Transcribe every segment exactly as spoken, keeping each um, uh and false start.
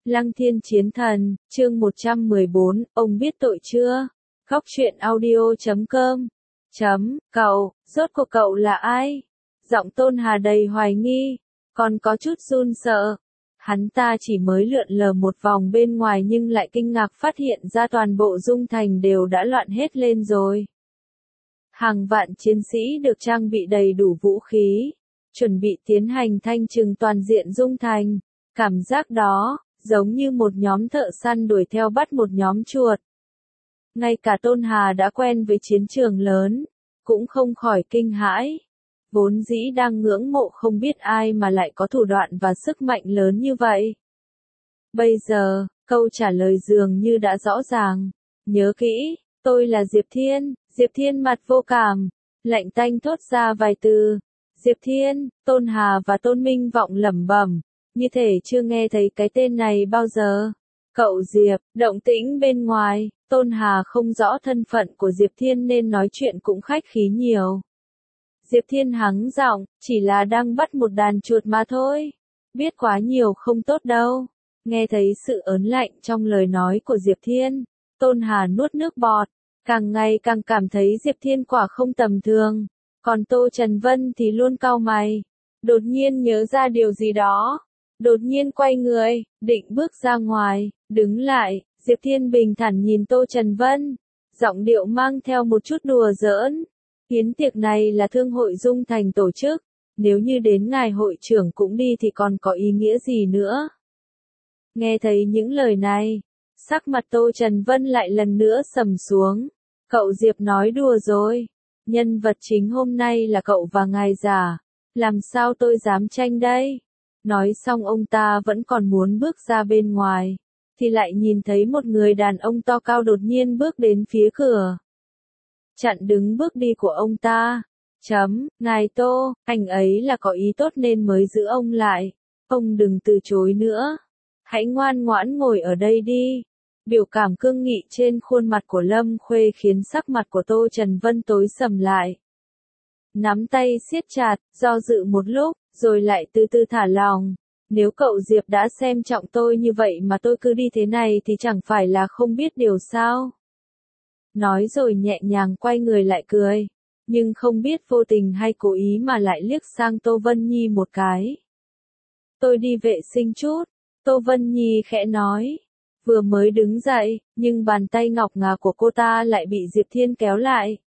Lăng Thiên Chiến Thần, chương một trăm mười bốn, ông biết tội chưa? Góc truyện audio chấm com. Chấm, cậu, rốt cuộc cậu là ai? Giọng Tôn Hà đầy hoài nghi, còn có chút run sợ. Hắn ta chỉ mới lượn lờ một vòng bên ngoài nhưng lại kinh ngạc phát hiện ra toàn bộ Dung Thành đều đã loạn hết lên rồi. Hàng vạn chiến sĩ được trang bị đầy đủ vũ khí, chuẩn bị tiến hành thanh trừng toàn diện Dung Thành. Cảm giác đó, giống như một nhóm thợ săn đuổi theo bắt một nhóm chuột. Ngay cả Tôn Hà đã quen với chiến trường lớn, cũng không khỏi kinh hãi. Vốn dĩ đang ngưỡng mộ không biết ai mà lại có thủ đoạn và sức mạnh lớn như vậy. Bây giờ, câu trả lời dường như đã rõ ràng. Nhớ kỹ, tôi là Diệp Thiên. Diệp Thiên mặt vô cảm, lạnh tanh thốt ra vài từ. Diệp Thiên, Tôn Hà và Tôn Minh vọng lẩm bẩm, như thể chưa nghe thấy cái tên này bao giờ. Cậu Diệp, động tĩnh bên ngoài, Tôn Hà không rõ thân phận của Diệp Thiên nên nói chuyện cũng khách khí nhiều. Diệp Thiên hắng giọng, chỉ là đang bắt một đàn chuột mà thôi. Biết quá nhiều không tốt đâu. Nghe thấy sự ớn lạnh trong lời nói của Diệp Thiên, Tôn Hà nuốt nước bọt, càng ngày càng cảm thấy Diệp Thiên quả không tầm thường. Còn Tô Trần Vân thì luôn cau mày, đột nhiên nhớ ra điều gì đó. Đột nhiên quay người, định bước ra ngoài, đứng lại, Diệp Thiên bình thản nhìn Tô Trần Vân, giọng điệu mang theo một chút đùa giỡn. Yến tiệc này là thương hội Dung Thành tổ chức, nếu như đến ngài hội trưởng cũng đi thì còn có ý nghĩa gì nữa. Nghe thấy những lời này, sắc mặt Tô Trần Vân lại lần nữa sầm xuống. Cậu Diệp nói đùa rồi, nhân vật chính hôm nay là cậu và ngài già, làm sao tôi dám tranh đây? Nói xong ông ta vẫn còn muốn bước ra bên ngoài, thì lại nhìn thấy một người đàn ông to cao đột nhiên bước đến phía cửa. Chặn đứng bước đi của ông ta. Chấm, ngài Tô, anh ấy là có ý tốt nên mới giữ ông lại. Ông đừng từ chối nữa. Hãy ngoan ngoãn ngồi ở đây đi. Biểu cảm cương nghị trên khuôn mặt của Lâm Khuê khiến sắc mặt của Tô Trần Vân tối sầm lại. Nắm tay siết chặt, do dự một lúc, rồi lại từ từ thả lòng. Nếu cậu Diệp đã xem trọng tôi như vậy mà tôi cứ đi thế này thì chẳng phải là không biết điều sao. Nói rồi nhẹ nhàng quay người lại cười, nhưng không biết vô tình hay cố ý mà lại liếc sang Tô Vân Nhi một cái. Tôi đi vệ sinh chút, Tô Vân Nhi khẽ nói. Vừa mới đứng dậy, nhưng bàn tay ngọc ngà của cô ta lại bị Diệp Thiên kéo lại.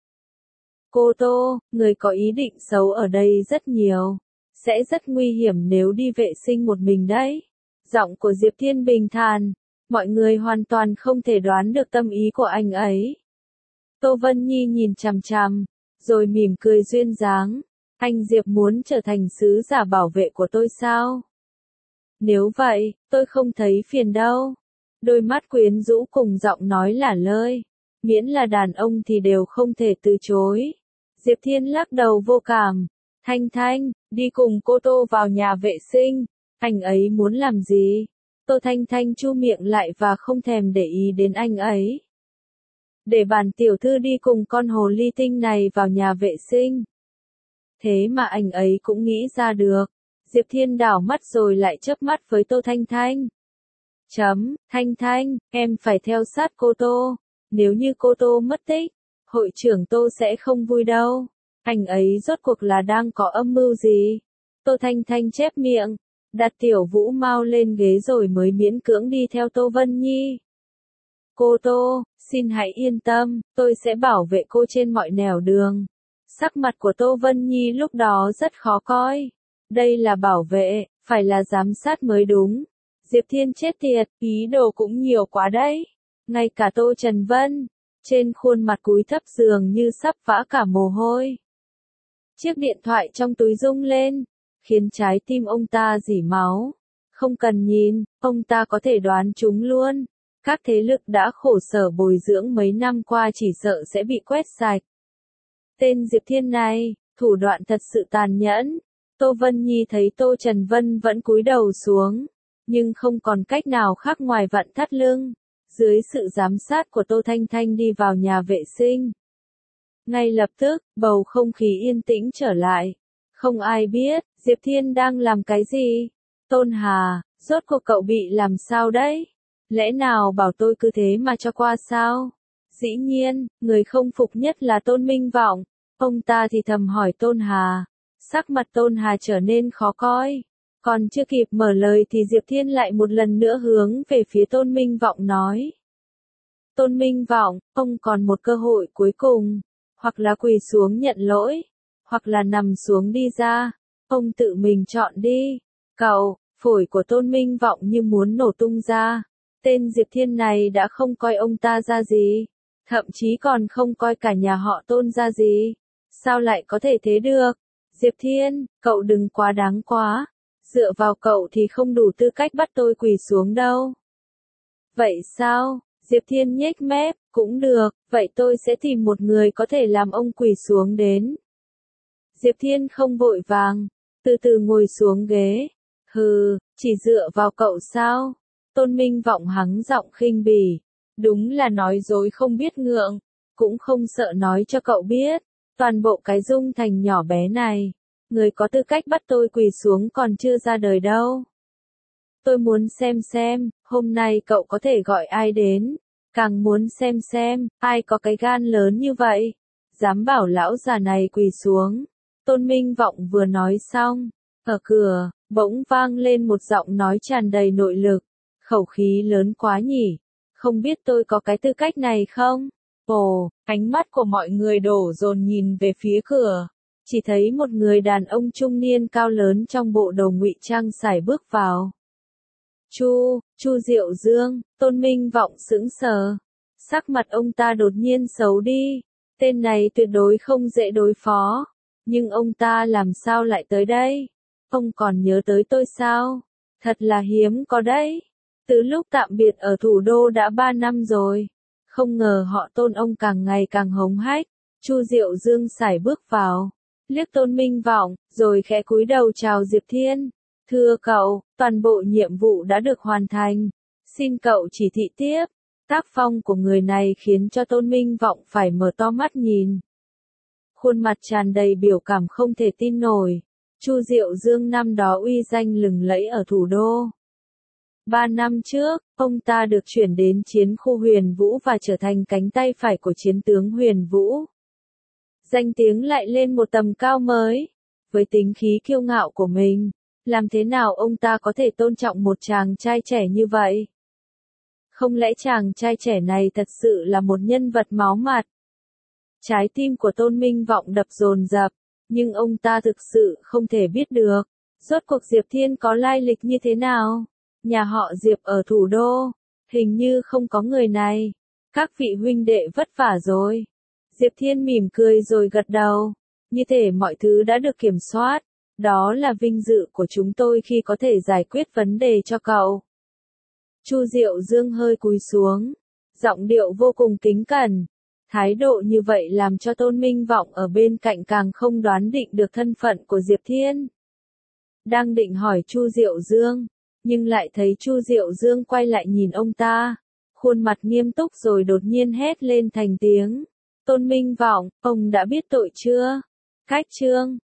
Cô Tô, người có ý định xấu ở đây rất nhiều. Sẽ rất nguy hiểm nếu đi vệ sinh một mình đấy. Giọng của Diệp Thiên bình thản, mọi người hoàn toàn không thể đoán được tâm ý của anh ấy. Tô Vân Nhi nhìn chằm chằm, rồi mỉm cười duyên dáng. Anh Diệp muốn trở thành sứ giả bảo vệ của tôi sao? Nếu vậy, tôi không thấy phiền đâu. Đôi mắt quyến rũ cùng giọng nói lả lơi. Miễn là đàn ông thì đều không thể từ chối. Diệp Thiên lắc đầu vô cảm. Thanh Thanh, đi cùng cô Tô vào nhà vệ sinh. Anh ấy muốn làm gì? Tô Thanh Thanh chu miệng lại và không thèm để ý đến anh ấy. Để bản tiểu thư đi cùng con hồ ly tinh này vào nhà vệ sinh. Thế mà anh ấy cũng nghĩ ra được. Diệp Thiên đảo mắt rồi lại chớp mắt với Tô Thanh Thanh. Chấm, Thanh Thanh, em phải theo sát cô Tô. Nếu như cô Tô mất tích, hội trưởng Tô sẽ không vui đâu. Anh ấy rốt cuộc là đang có âm mưu gì? Tô Thanh Thanh chép miệng, đặt tiểu vũ mau lên ghế rồi mới miễn cưỡng đi theo Tô Vân Nhi. Cô Tô, xin hãy yên tâm, tôi sẽ bảo vệ cô trên mọi nẻo đường. Sắc mặt của Tô Vân Nhi lúc đó rất khó coi. Đây là bảo vệ, phải là giám sát mới đúng. Diệp Thiên chết tiệt, ý đồ cũng nhiều quá đấy. Ngay cả Tô Trần Vân, trên khuôn mặt cúi thấp dường như sắp vã cả mồ hôi. Chiếc điện thoại trong túi rung lên, khiến trái tim ông ta rỉ máu. Không cần nhìn, ông ta có thể đoán chúng luôn. Các thế lực đã khổ sở bồi dưỡng mấy năm qua chỉ sợ sẽ bị quét sạch. Tên Diệp Thiên này, thủ đoạn thật sự tàn nhẫn. Tô Vân Nhi thấy Tô Trần Vân vẫn cúi đầu xuống, nhưng không còn cách nào khác ngoài vặn thắt lưng. Dưới sự giám sát của Tô Thanh Thanh đi vào nhà vệ sinh. Ngay lập tức, bầu không khí yên tĩnh trở lại. Không ai biết, Diệp Thiên đang làm cái gì. Tôn Hà, Rốt cuộc cậu bị làm sao đấy? Lẽ nào bảo tôi cứ thế mà cho qua sao? Dĩ nhiên, người không phục nhất là Tôn Minh Vọng. Ông ta thì thầm hỏi Tôn Hà. Sắc mặt Tôn Hà trở nên khó coi. Còn chưa kịp mở lời thì Diệp Thiên lại một lần nữa hướng về phía Tôn Minh Vọng nói. Tôn Minh Vọng, ông còn một cơ hội cuối cùng. Hoặc là quỳ xuống nhận lỗi. Hoặc là nằm xuống đi ra. Ông tự mình chọn đi. Cậu, phổi của Tôn Minh Vọng như muốn nổ tung ra. Tên Diệp Thiên này đã không coi ông ta ra gì. Thậm chí còn không coi cả nhà họ Tôn ra gì. Sao lại có thể thế được? Diệp Thiên, cậu đừng quá đáng quá. Dựa vào cậu thì không đủ tư cách bắt tôi quỳ xuống đâu. Vậy sao? Diệp Thiên nhếch mép, cũng được, vậy tôi sẽ tìm một người có thể làm ông quỳ xuống đến. Diệp Thiên không vội vàng, từ từ ngồi xuống ghế. Hừ, chỉ dựa vào cậu sao? Tôn Minh Vọng hắng giọng khinh bỉ. Đúng là nói dối không biết ngượng, cũng không sợ nói cho cậu biết. Toàn bộ cái Dung Thành nhỏ bé này, người có tư cách bắt tôi quỳ xuống còn chưa ra đời đâu. Tôi muốn xem xem, hôm nay cậu có thể gọi ai đến. Càng muốn xem xem, ai có cái gan lớn như vậy. Dám bảo lão già này quỳ xuống. Tôn Minh Vọng vừa nói xong, ở cửa, bỗng vang lên một giọng nói tràn đầy nội lực. Khẩu khí lớn quá nhỉ, không biết tôi có cái tư cách này không? Ồ, ánh mắt của mọi người đổ dồn nhìn về phía cửa. Chỉ thấy một người đàn ông trung niên cao lớn trong bộ đồ ngụy trang sải bước vào. Chu, Chu Diệu Dương, Tôn Minh Vọng sững sờ. Sắc mặt ông ta đột nhiên xấu đi. Tên này tuyệt đối không dễ đối phó. Nhưng ông ta làm sao lại tới đây? Ông còn nhớ tới tôi sao? Thật là hiếm có đấy. Từ lúc tạm biệt ở thủ đô đã ba năm rồi. Không ngờ họ Tôn ông càng ngày càng hống hách. Chu Diệu Dương sải bước vào. Liếc Tôn Minh Vọng, rồi khẽ cúi đầu chào Diệp Thiên. Thưa cậu, toàn bộ nhiệm vụ đã được hoàn thành. Xin cậu chỉ thị tiếp. Tác phong của người này khiến cho Tôn Minh Vọng phải mở to mắt nhìn. Khuôn mặt tràn đầy biểu cảm không thể tin nổi. Chu Diệu Dương năm đó uy danh lừng lẫy ở thủ đô. Ba năm trước, ông ta được chuyển đến chiến khu Huyền Vũ và trở thành cánh tay phải của chiến tướng Huyền Vũ. Danh tiếng lại lên một tầm cao mới. Với tính khí kiêu ngạo của mình, làm thế nào ông ta có thể tôn trọng một chàng trai trẻ như vậy? Không lẽ chàng trai trẻ này thật sự là một nhân vật máu mặt? Trái tim của Tôn Minh Vọng đập dồn dập, nhưng ông ta thực sự không thể biết được. Rốt cuộc Diệp Thiên có lai lịch như thế nào? Nhà họ Diệp ở thủ đô, hình như không có người này. Các vị huynh đệ vất vả rồi. Diệp Thiên mỉm cười rồi gật đầu. Như thể mọi thứ đã được kiểm soát. Đó là vinh dự của chúng tôi khi có thể giải quyết vấn đề cho cậu. Chu Diệu Dương hơi cúi xuống. Giọng điệu vô cùng kính cẩn. Thái độ như vậy làm cho Tôn Minh Vọng ở bên cạnh càng không đoán định được thân phận của Diệp Thiên. Đang định hỏi Chu Diệu Dương, nhưng lại thấy Chu Diệu Dương quay lại nhìn ông ta. Khuôn mặt nghiêm túc rồi đột nhiên hét lên thành tiếng. Tôn Minh Vọng, ông đã biết tội chưa? Cách chương,